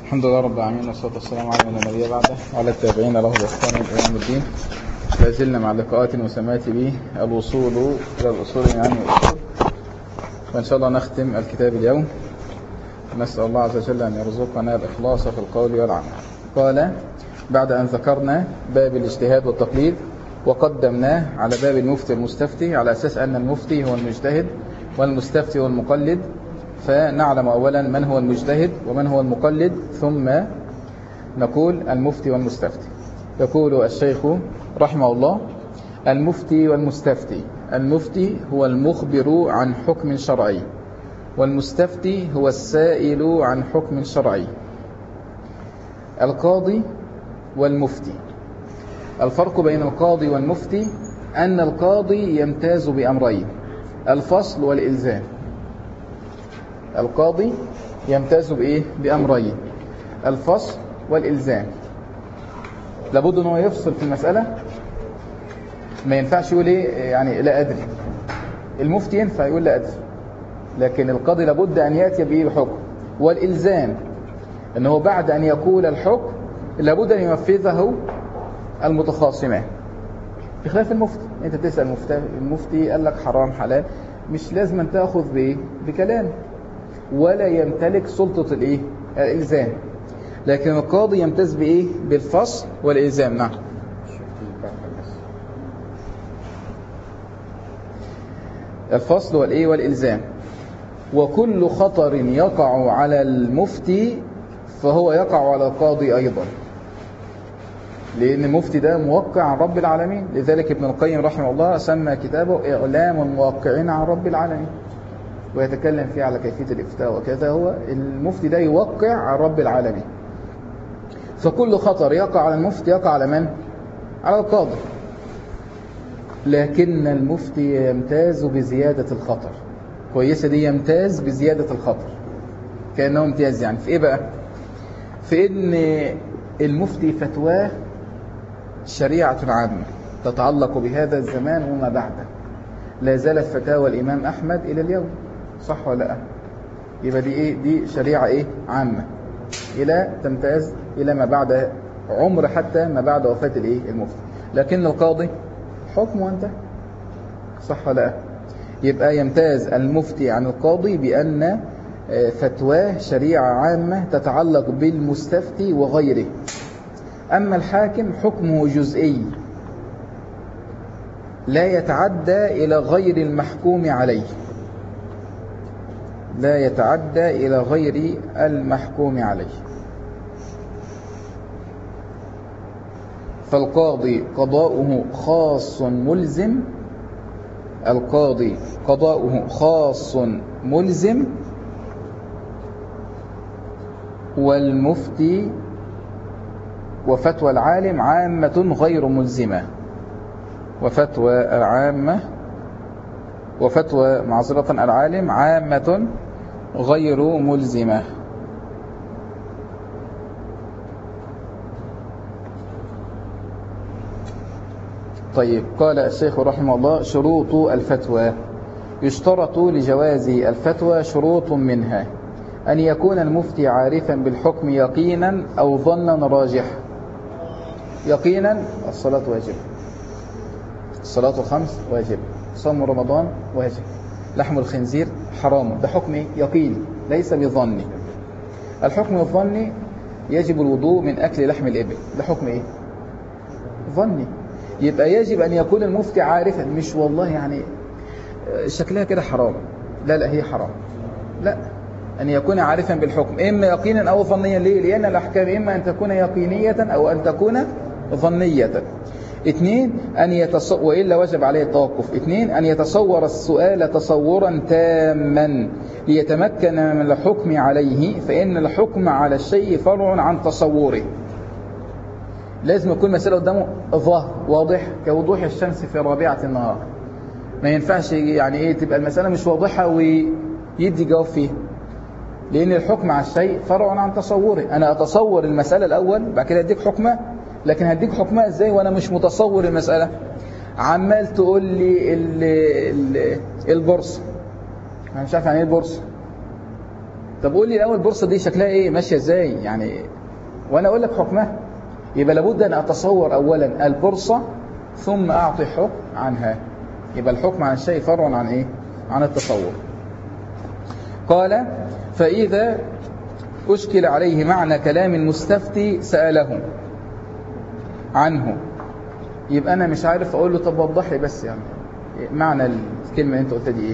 الحمد لله رب العالمين، والصلاة والسلام على من لا نبي بعده وعلى التابعين له بإحسان إلى يوم الدين. لا زلنا مع اللقاءات المسماة به الوصول إلى الأصول يعني الأصول، وإن شاء الله نختم الكتاب اليوم. نسأل الله عز وجل أن يرزقنا الإخلاص في القول والعمل. قال: بعد أن ذكرنا باب الاجتهاد والتقليد وقدمناه على باب المفتي والمستفتي على أساس أن المفتي هو المجتهد والمستفتي هو المقلد، فنعلم أولا من هو المجتهد ومن هو المقلد، ثم نقول المفتي والمستفتي. يقول الشيخ رحمه الله: المفتي والمستفتي. المفتي هو المخبر عن حكم شرعي، والمستفتي هو السائل عن حكم شرعي. القاضي والمفتي. الفرق بين القاضي والمفتي أن القاضي يمتاز بأمرين: الفصل والإلزام. القاضي يمتاز بأمرين: الفصل والإلزام. لابد أنه يفصل في المسألة، ما ينفعش يقول يعني لا أدري. المفتي ينفع يقول لا أدري، لكن القاضي لابد أن يأتي بحكم. والإلزام أنه بعد أن يقول الحكم لابد أن ينفذه المتخاصمان، بخلاف المفتي. أنت تسأل المفتي قال لك حرام حلال، مش لازم أن تأخذ بكلام، ولا يمتلك سلطة الإلزام. لكن القاضي يمتاز بالفصل والإلزام. نعم. الفصل والإلزام. وكل خطر يقع على المفتي فهو يقع على القاضي أيضا، لأن المفتي ده موقع عن رب العالمين. لذلك ابن القيم رحمه الله سمى كتابه إعلام الموقعين عن رب العالمين، ويتكلم فيه على كيفية الإفتاء وكذا. هو المفتي ده يوقع عن رب العالمين، فكل خطر يقع على المفتي يقع على من؟ على القاضي. لكن المفتي يمتاز بزيادة الخطر. كويسة دي، يمتاز بزيادة الخطر، كأنه امتياز. يعني في إيه بقى؟ في إن المفتي فتواه شريعة عامة تتعلق بهذا الزمان وما بعده. لا زالت فتاوى الإمام أحمد إلى اليوم، صح ولا لا؟ يبقى دي شريعة عامة، إلى تمتاز إلى ما بعد عمر، حتى ما بعد وفاة المفتي. لكن القاضي حكم وانتهى، صح ولا لا؟ يبقى يمتاز المفتي عن القاضي بأن فتواه شريعة عامة تتعلق بالمستفتي وغيره. أما الحاكم حكمه جزئي، لا يتعدى إلى غير المحكوم عليه، لا يتعدى إلى غير المحكوم عليه. فالقاضي قضاؤه خاص ملزم، القاضي قضاؤه خاص ملزم، والمفتي وفتوى العالم عامة غير ملزمة. وفتوى العامة وفتوى معذرة العالم عامة غير ملزمة. طيب، قال الشيخ رحمه الله: شروط الفتوى. يشترط لجواز الفتوى شروط، منها أن يكون المفتي عارفا بالحكم يقينا أو ظنا راجحا. يقينا: الصلاة واجب، الصلاة الخمس واجب، صوم رمضان واجب، لحم الخنزير حرام. ده حكم يقيني ليس بظني. الحكم الظني: يجب الوضوء من أكل لحم الإبل. ده حكم ظني. يبقى يجب أن يكون المفتي عارفا، مش والله يعني شكلها كده حرام، لا هي حرام، لا، أن يكون عارفا بالحكم إما يقينا أو ظنيا. ليه؟ لأن الأحكام إما أن تكون يقينية أو أن تكون ظنية. 2 وإلا وجب عليه التوقف. 2 أن يتصور السؤال تصورا تاما ليتمكن من الحكم عليه، فإن الحكم على الشيء فرع عن تصوره. لازم يكون مسألة قدامه ظاهر واضح كوضوح الشمس في رابعة النهار. ما ينفعش يعني تبقى المسألة مش واضحة ويدي جواب فيه، لأن الحكم على الشيء فرع عن تصوره. أنا أتصور المسألة الأول، بعد كده أديك حكمة، لكن هديك حكمة إزاي وأنا مش متصور المسألة؟ عمال تقول لي البورصة، أنا مش عارف يعني إيه البورصة، طب قول لي الأول البورصة دي شكلها إيه، ماشية إزاي يعني، وأنا أقول لك حكمها. يبقى لابد أن أتصور أولا البورصة ثم أعطي حكم عنها. يبقى الحكم عن الشيء فرع عن إيه؟ عن التصور. قال فإذا أشكل عليه معنى كلام المستفتي سأله عنه. يبقى أنا مش عارف أقول له طب وضح لي بس يعني معنى الكلمة اللي أنت قلت دي إيه.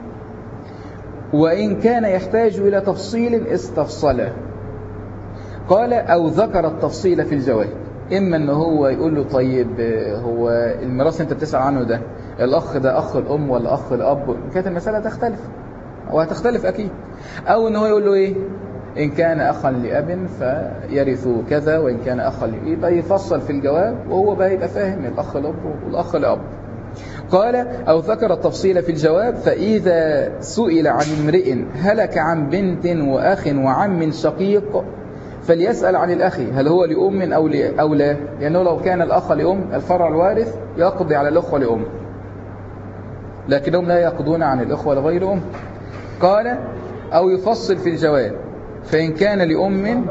وإن كان يحتاج إلى تفصيل استفصله. قال أو ذكر التفصيل في الجواب. إما أنه هو يقول له طيب هو الميراث أنت بتسأل عنه ده الأخ ده أخ الأم ولا أخ الأب، كانت المسألة تختلف وهتختلف أكيد. أو أنه يقول له إيه، إن كان أخا لأب فيرث كذا، وإن كان أخا يبقى يفصل في الجواب وهو بقى يبقى فاهم الأخ الأب والأخ الأب. قال أو ذكر التفصيل في الجواب فإذا سئل عن امرئ هلك عن بنت وأخ وعم شقيق فليسأل عن الأخ هل هو لأم أو لا، لأنه لو كان الأخ لأم الفرع الوارث يقضي على الأخوة لأم، لكنهم لا يقضون عن الأخوة لغير أم. قال أو يفصل في الجواب فإن كان لأم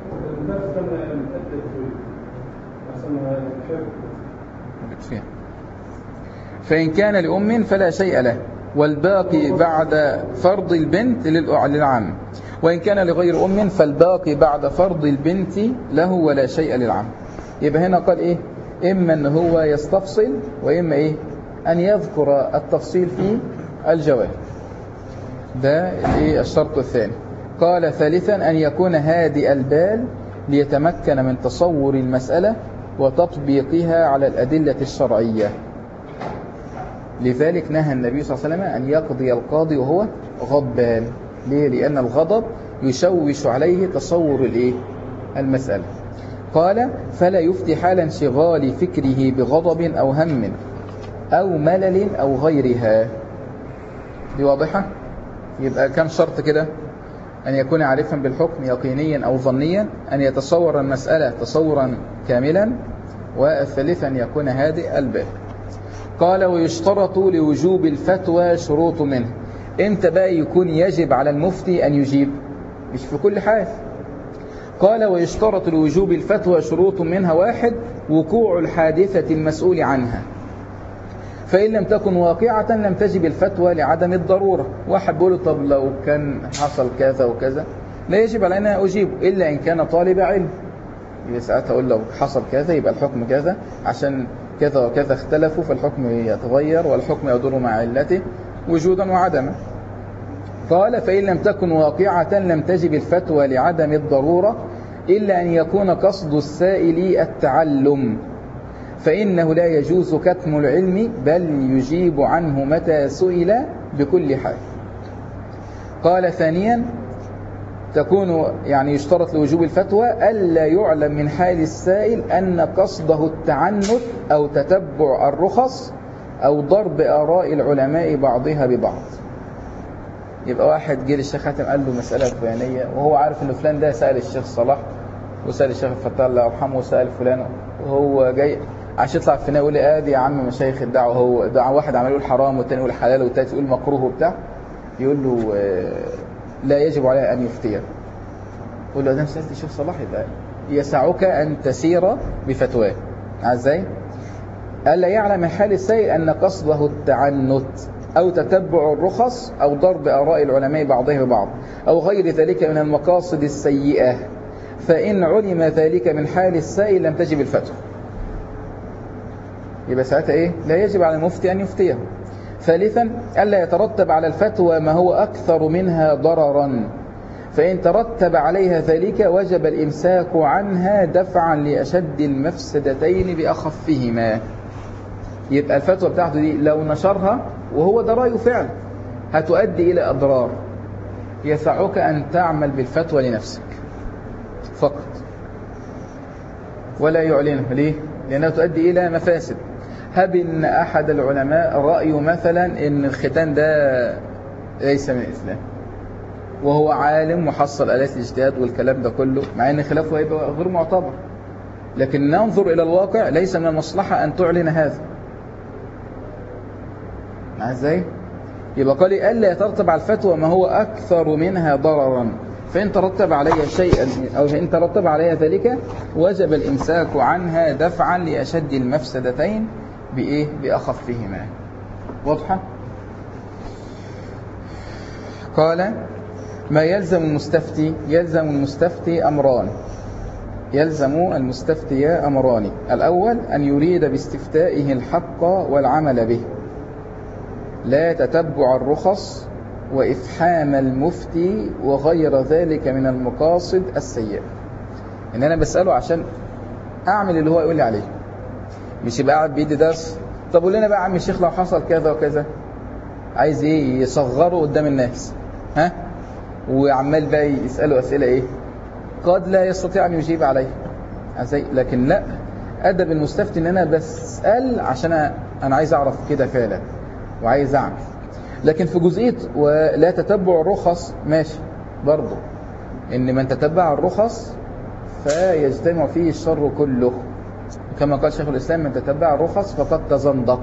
فإن كان لأم فلا شيء له، والباقي بعد فرض البنت للعم، وإن كان لغير أم فالباقي بعد فرض البنت له ولا شيء للعم. يبقى هنا قال إيه، إما أن هو يستفصل وإما إيه أن يذكر التفصيل في الجواب. ده إيه الشرط الثاني. قال ثالثا أن يكون هادئ البال ليتمكن من تصور المسألة وتطبيقها على الأدلة الشرعية. لذلك نهى النبي صلى الله عليه وسلم أن يقضي القاضي وهو غضبان. ليه؟ لأن الغضب يشوش عليه تصور المسألة. قال فلا يفتي حال انشغال فكره بغضب أو هم أو ملل أو غيرها. دي واضحة؟ يبقى كم شرط كده؟ أن يكون عارفا بالحكم يقينيا أو ظنيا، أن يتصور المسألة تصورا كاملا، والثالث أن يكون هادئ البال. قال ويشترط لوجوب الفتوى شروط منه. امتى بقى يكون يجب على المفتي أن يجيب؟ مش في كل حال. قال ويشترط لوجوب الفتوى شروط منها: 1 وقوع الحادثة المسؤول عنها، فإن لم تكن واقعة لم تجب الفتوى لعدم الضرورة. واحد بيقول طب لو كان حصل كذا وكذا لا يجب علينا أجيب إلا إن كان طالب علم، يبقى ساعتها أقول لو حصل كذا يبقى الحكم كذا، عشان كذا وكذا اختلفوا فالحكم يتغير والحكم يدور مع علته وجودا وعدما. قال فإن لم تكن واقعة لم تجب الفتوى لعدم الضرورة إلا أن يكون قصد السائل التعلم، فإنه لا يجوز كتم العلم بل يجيب عنه متى سئل بكل حال. قال ثانيا تكون يعني يشترط لوجوب الفتوى ألا يعلم من حال السائل أن قصده التعنت أو تتبع الرخص أو ضرب آراء العلماء بعضها ببعض. يبقى واحد جه للشيخ حاتم قال له مسألة فلانية وهو عارف إن فلان ده سأل الشيخ صلاح وسأل الشيخ الفتاح الله يرحمه وسأل فلان، وهو جاي عشان يطلع في يقول لي ادي يا عم مشايخ الدعوه، هو دعوه واحد عمال يقول حرام والثاني يقول حلال والثالث يقول مكروه وبتاع، يقول له لا يجب عليه ان يفتي. يقول له ده سألت الشيخ صلاح يبقى يسعك ان تسير بفتواه. ازاي؟ الا يعلم حال السائل ان قصده التعنت او تتبع الرخص او ضرب اراء العلماء بعضهم ببعض او غير ذلك من المقاصد السيئه، فان علم ذلك من حال السائل لم تجب الفتوى. يبقى ساعتها ايه؟ لا يجب على المفتي ان يفتيه. ثالثا الا يترتب على الفتوى ما هو اكثر منها ضررا، فان ترتب عليها ذلك وجب الامساك عنها دفعا لاشد المفسدتين باخفهما. يبقى الفتوى بتاعته دي لو نشرها وهو ده رايه فعلا هتؤدي الى اضرار، يسعك ان تعمل بالفتوى لنفسك فقط ولا يعلنها. ليه؟ لانها تؤدي الى مفاسد. هب ان احد العلماء رأيه مثلا ان الختان ده ليس من الاسلام، وهو عالم محصل آلات الاجتهاد والكلام ده كله، مع ان خلافه هيبقى غير معتبر، لكن ننظر الى الواقع ليس من المصلحة ان تعلن هذا. مع ازاي؟ يبقى قال ألا يترتب على الفتوى ما هو أكثر منها ضررا، فإن ترتب عليها شيئا أو إن ترتب عليها ذلك وجب الإمساك عنها دفعا لأشد المفسدتين بأخفهما. واضحة؟ قال ما يلزم المستفتي، يلزم المستفتي أمران، يلزم المستفتي أمران: الأول أن يريد باستفتائه الحق والعمل به، لا تتبع الرخص وإفحام المفتي وغير ذلك من المقاصد السيئة. إن أنا بسأله عشان أعمل اللي هو يقول لي عليه، مش يبقى قاعد بيدي درس طب قول لنا بقى عم الشيخ لو حصل كذا وكذا، عايز إيه؟ يصغره قدام الناس، ها؟ وعمال بقى يسأله أسئلة قد لا يستطيع أن يجيب عليه. لكن لا، أدب المستفتي إن أنا بسأل عشان أنا عايز أعرف كده فعلا وعايز أعمل. لكن في جزئية ولا تتبع الرخص ماشي برضه، إن من تتبع الرخص فيجتمع فيه الشر كله، كما قال شيخ الإسلام: من تتبع الرخص فقد تزندق.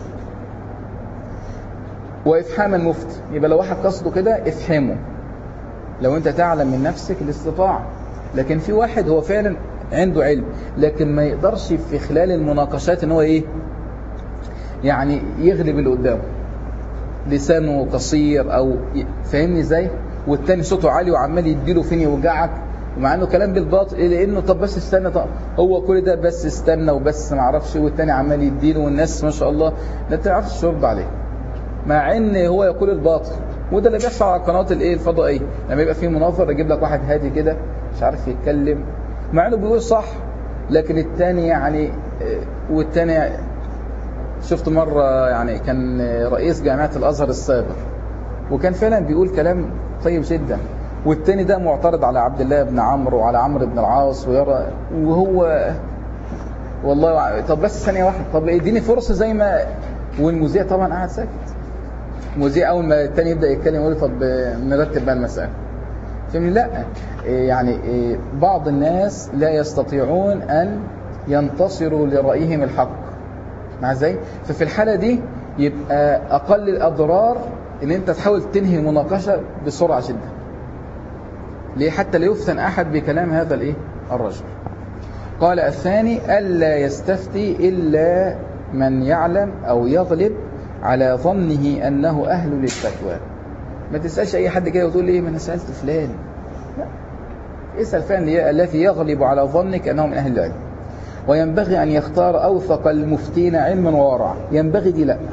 وإفحام المفتي، يبقى لو واحد قصده كده افحمه لو أنت تعلم من نفسك الاستطاعة. لكن في واحد هو فعلا عنده علم لكن ما يقدرش في خلال المناقشات ان هو يعني يغلب اللي قدامه، لسانه قصير او فاهمني ازاي، والتاني صوته عالي وعمال يديله فين يوجعك، ومع انه كلام بالباطل لانه طب بس استنى، طب هو كل ده بس استنى وبس ما اعرفش، والتاني عمال يديله والناس ما شاء الله لا تعرفش ترد عليه، مع ان هو يقول الباطل. وده اللي بيحصل على القنوات الفضائيه، لما يبقى فيه مناظر يجيب لك واحد هادي كده مش عارف يتكلم مع انه بيقول صح، لكن الثاني يعني، والثاني شفت مره يعني كان رئيس جامعه الازهر السابق وكان فعلا بيقول كلام طيب جدا، والثاني ده معترض على عبد الله بن عمرو وعلى عمرو بن العاص ويرى، وهو والله طب بس ثانيه واحده، طب اديني فرصه زي ما، والمذيع طبعا قاعد ساكت. المذيع اول ما الثاني يبدا يتكلم يقول طب نرتب بقى المساله. فهمني؟ لا يعني بعض الناس لا يستطيعون ان ينتصروا لرايهم الحق، مع ازاي؟ ففي الحاله دي يبقى اقل الاضرار ان انت تحاول تنهي المناقشه بسرعه جدا، ليه؟ حتى لا يفتن احد بكلام هذا الرجل. قال الثاني الا يستفتي الا من يعلم او يغلب على ظنه انه اهل للفتوى. ما تسالش اي حد كده وتقول ما انا سالت فلان، لا، اسال فلان الذي يغلب على ظنك انه من اهل العلم. وينبغي ان يختار اوثق المفتين علما وورعا، ينبغي دي لا،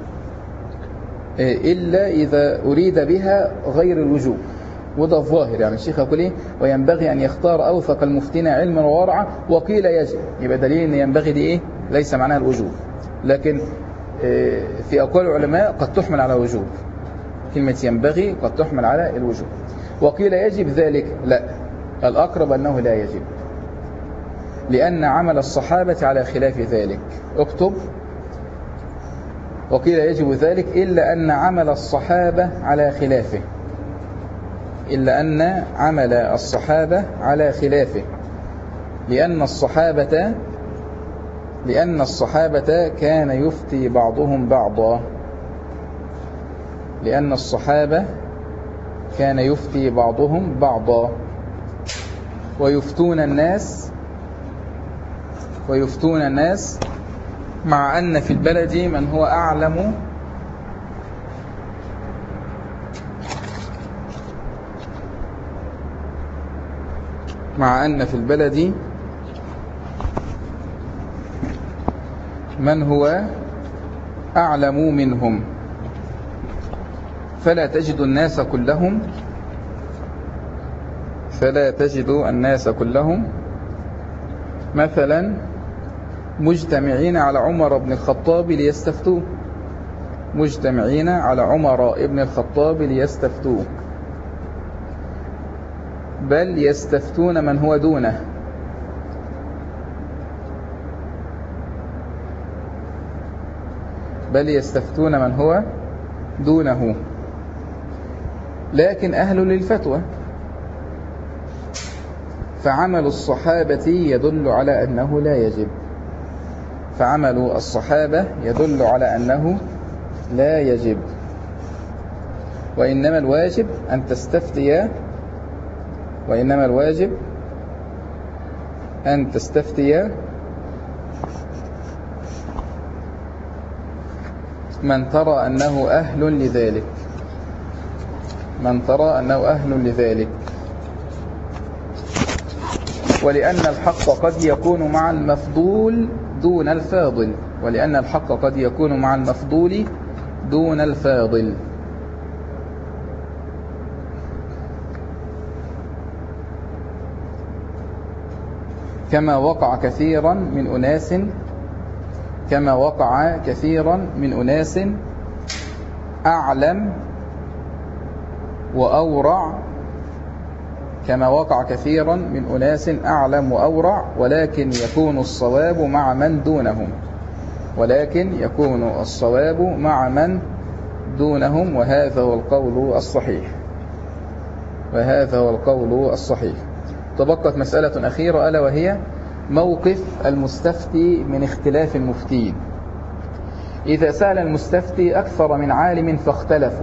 الا اذا اريد بها غير الوجوب، وده الظاهر. يعني الشيخ يقول وينبغي ان يختار اوثق المفتين علما وورعا، وقيل يجب، يبقى دليل ان ينبغي دي ليس معناها الوجوب، لكن في اقوال العلماء قد تحمل على وجوب، كلمة ينبغي قد تحمل على الوجوب. وقيل يجب ذلك، لا، الأقرب أنه لا يجب، لأن عمل الصحابة على خلاف ذلك. اكتب: وقيل يجب ذلك إلا أن عمل الصحابة على خلافه، إلا أن عمل الصحابة على خلافه، لأن الصحابة كان يفتي بعضهم بعضا، لأن الصحابة كان يفتي بعضهم بعضا ويفتون الناس مع أن في البلد من هو أعلم من هو أعلم منهم، فلا تجد الناس كلهم مثلا مجتمعين على عمر بن الخطاب ليستفتوه، بل يستفتون من هو دونه، لكن أهل للفتوى، فعمل الصحابة يدل على أنه لا يجب. وإنما الواجب أن تستفتي من ترى أنه أهل لذلك ولأن الحق قد يكون مع المفضول دون الفاضل كما وقع كثيرا من أناس أعلم وأورع ولكن يكون الصواب مع من دونهم وهذا هو القول الصحيح. تبقت مسألة أخيرة ألا وهي موقف المستفتي من اختلاف المفتين. إذا سأل المستفتي أكثر من عالم فاختلفوا،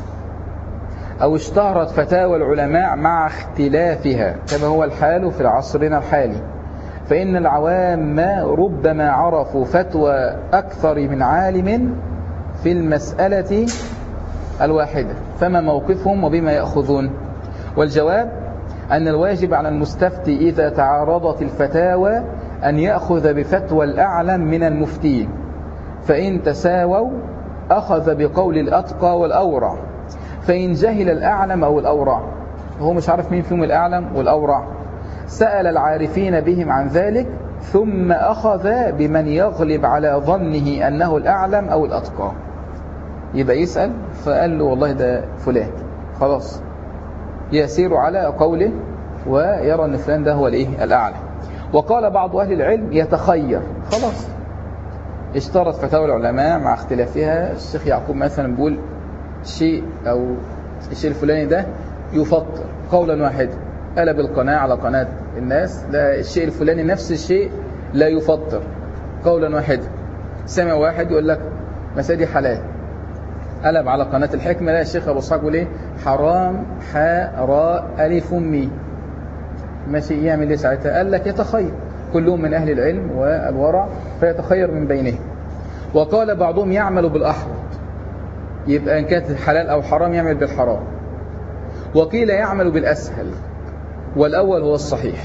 أو اشتهرت فتاوى العلماء مع اختلافها كما هو الحال في عصرنا الحالي، فإن العوام ربما عرفوا فتوى أكثر من عالم في المسألة الواحدة، فما موقفهم وبما يأخذون؟ والجواب أن الواجب على المستفتي إذا تعارضت الفتاوى أن يأخذ بفتوى الأعلم من المفتين، فإن تساووا أخذ بقول الأتقى والأورع، فإن جهل الأعلم أو الأورع وهو مش عارف مين فيهم الأعلم والأورع سأل العارفين بهم عن ذلك ثم أخذ بمن يغلب على ظنه أنه الأعلم أو الأتقى. يبقى يسأل فقال له والله ده فلان، خلاص يسير على قوله ويرى أن فلان ده هو الأعلى. وقال بعض أهل العلم يتخير، خلاص اشترط فتاوى العلماء مع اختلافها. الشيخ يعقوب مثلا بيقول شيء أو الشيء الفلاني ده يفطر قولا واحدا، قلب القناة على قناة الناس لا الشيء الفلاني نفس الشيء لا يفطر قولا واحدا. سمع واحد يقول لك مسادي حلال، قلب على قناة الحكمة لا الشيخ أبو اسحاق يقول حرام حاء راء ألف مي، ماشي يعمل ايه ساعتها؟ قال لك يتخير، كلهم من أهل العلم والورع فيتخير من بينهم. وقال بعضهم يعمل بالأحوط، يبقى إن كانت حلال أو حرام يعمل بالحرام. وقيل يعمل بالأسهل، والأول هو الصحيح،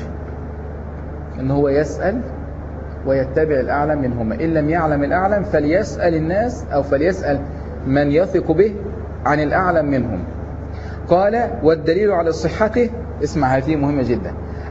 إن هو يسأل ويتبع الأعلم منهما، إن لم يعلم الأعلم فليسأل الناس أو فليسأل من يثق به عن الأعلم منهم. قال والدليل على صحته، اسمع هذه مهمة جدا،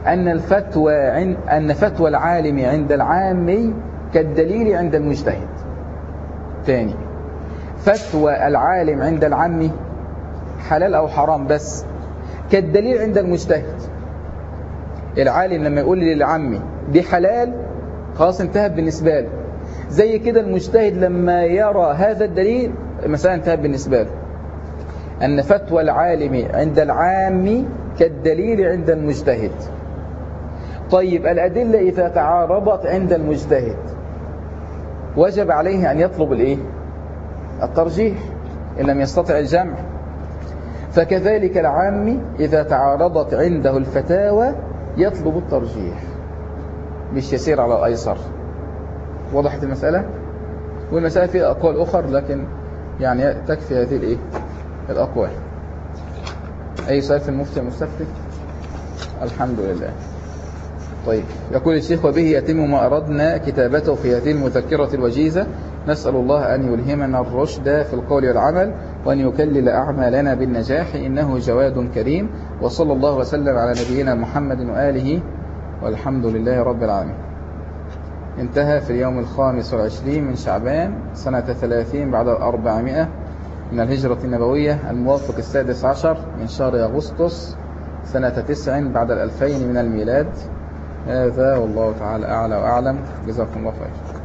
أن فتوى العالم عند العام كالدليل عند المجتهد. تاني، فتوى العالم عند العام حلال أو حرام بس كالدليل عند المجتهد. العالم لما يقول للعم دي حلال خلاص انتهت بالنسبة له، زي كده المجتهد لما يرى هذا الدليل المسألة انتهت بالنسبة له. أن فتوى العالم عند العام كالدليل عند المجتهد. طيب الأدلة إذا تعارضت عند المجتهد وجب عليه أن يطلب الترجيح إن لم يستطع الجمع. فكذلك العام إذا تعارضت عنده الفتاوى يطلب الترجيح، مش يسير على الأيسر. وضحت المسألة؟ والمسألة فيها أقوال أخر لكن يعني تكفي هذه الأقوال. أي سؤال في المفتي المستفتي؟ الحمد لله. طيب، يقول الشيخ وبه يتم ما أردنا كتابته في هذه المذكرة الوجيزة، نسأل الله أن يلهمنا الرشد في القول والعمل وأن يكلل أعمالنا بالنجاح إنه جواد كريم. وصلى الله وسلم على نبينا محمد وآله والحمد لله رب العالمين. انتهى في اليوم 25 من شعبان سنة 30 بعد 400 من الهجرة النبوية، الموافق 16 من شهر أغسطس سنة 9 بعد 2000 من الميلاد. هذا والله تعالى أعلى وأعلم. جزاكم الله خير.